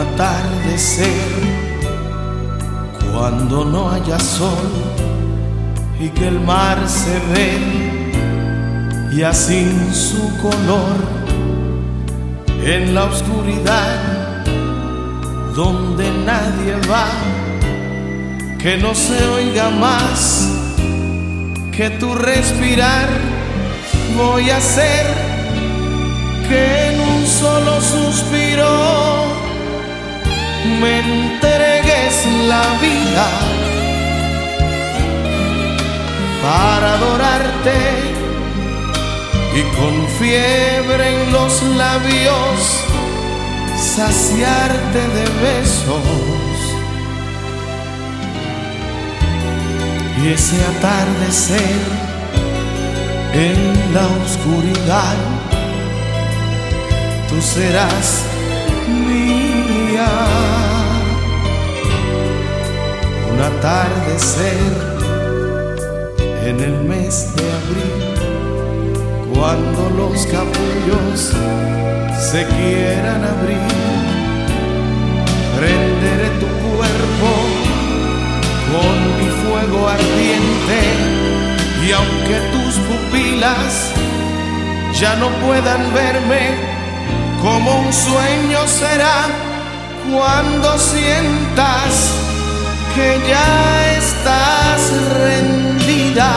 atardecer, cuando no haya sol y que el mar se ve ya sin su color, en la oscuridad donde nadie va, que no se oiga más que tu respirar. Voy a hacer que en un solo suspiro me entregues la vida para adorarte y con fiebre en los labios saciarte de besos. Y ese atardecer en la oscuridad, tú serás mía. Un atardecer en el mes de abril, cuando los capullos se quieran abrir, prenderé tu cuerpo con mi fuego ardiente, y aunque tus pupilas ya no puedan verme, como un sueño será cuando sientas que ya estás rendida.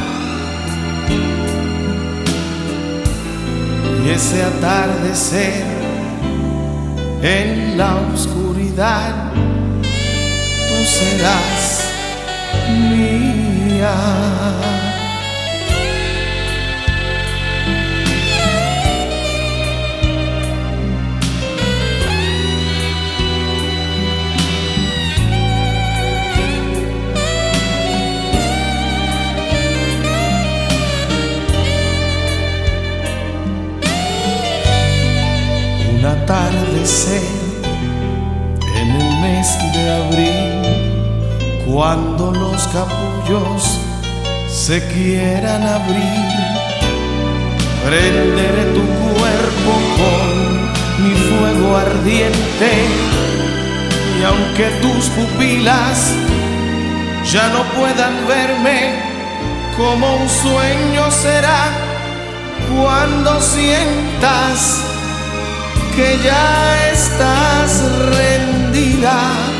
Y ese atardecer en la oscuridad, tú serás mía. Un atardecer en el mes de abril, cuando los capullos se quieran abrir, prenderé tu cuerpo con mi fuego ardiente, y aunque tus pupilas ya no puedan verme, como un sueño será cuando sientas que ya estás rendida.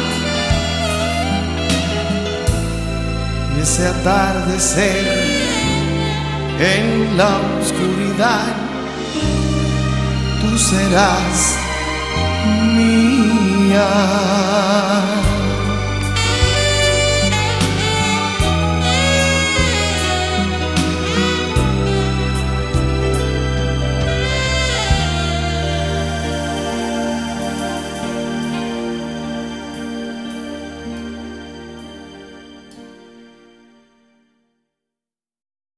Y ese atardecer en la oscuridad, tú serás mía.